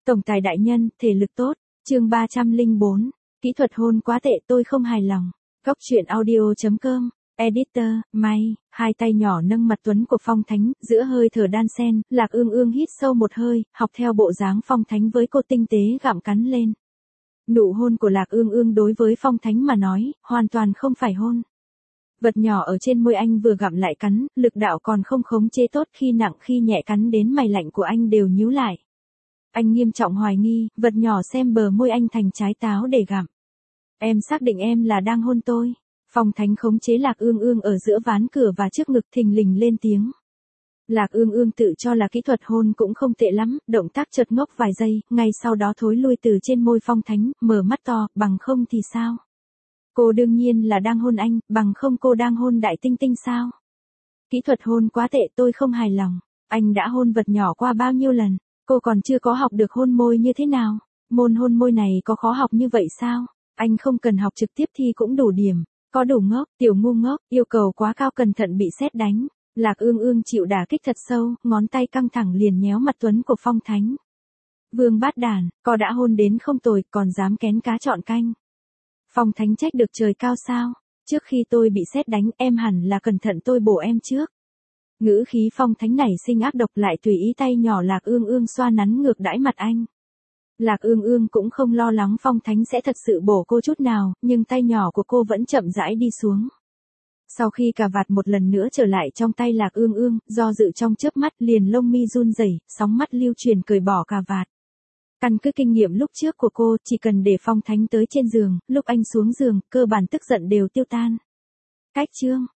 Tổng tài đại nhân, thể lực tốt. Chương 304. Kỹ thuật hôn quá tệ, tôi không hài lòng. Góc truyện audio.com. Editor, May. Hai tay nhỏ nâng mặt Tuấn của Phong Thánh, giữa hơi thở đan sen, Lạc Ương Ương hít sâu một hơi, học theo bộ dáng Phong Thánh với cô tinh tế gặm cắn lên. Nụ hôn của Lạc Ương Ương đối với Phong Thánh mà nói, hoàn toàn không phải hôn. Vật nhỏ ở trên môi anh vừa gặm lại cắn, lực đạo còn không khống chế tốt, khi nặng khi nhẹ cắn đến mày lạnh của anh đều nhíu lại. Anh nghiêm trọng hoài nghi, vật nhỏ xem bờ môi anh thành trái táo để gặm. Em xác định em là đang hôn tôi. Phong Thánh khống chế Lạc Ương Ương ở giữa ván cửa và trước ngực, thình lình lên tiếng. Lạc Ương Ương tự cho là kỹ thuật hôn cũng không tệ lắm, động tác chợt ngốc vài giây, ngay sau đó thối lui từ trên môi Phong Thánh, mở mắt to, bằng không thì sao? Cô đương nhiên là đang hôn anh, bằng không cô đang hôn Đại Tinh Tinh sao? Kỹ thuật hôn quá tệ, tôi không hài lòng. Anh đã hôn vật nhỏ qua bao nhiêu lần? Cô còn chưa có học được hôn môi như thế nào? Môn hôn môi này có khó học như vậy sao? Anh không cần học trực tiếp thì cũng đủ điểm. Có đủ ngốc, tiểu ngu ngốc, yêu cầu quá cao cẩn thận bị sét đánh. Lạc Ương Ương chịu đả kích thật sâu, ngón tay căng thẳng liền nhéo mặt Tuấn của Phong Thánh. Vương bát đàn, có đã hôn đến không tồi, còn dám kén cá chọn canh. Phong Thánh trách được trời cao sao? Trước khi tôi bị sét đánh, em hẳn là cẩn thận tôi bổ em trước. Ngữ khí Phong Thánh nảy sinh ác độc, lại tùy ý tay nhỏ Lạc Ương Ương xoa nắn ngược đãi mặt anh. Lạc Ương Ương cũng không lo lắng Phong Thánh sẽ thật sự bổ cô chút nào, nhưng tay nhỏ của cô vẫn chậm rãi đi xuống. Sau khi cà vạt một lần nữa trở lại trong tay Lạc Ương Ương, do dự trong chớp mắt liền lông mi run rẩy, sóng mắt lưu truyền cởi bỏ cà vạt. Căn cứ kinh nghiệm lúc trước của cô, chỉ cần để Phong Thánh tới trên giường, lúc anh xuống giường, cơ bản tức giận đều tiêu tan. Cách chương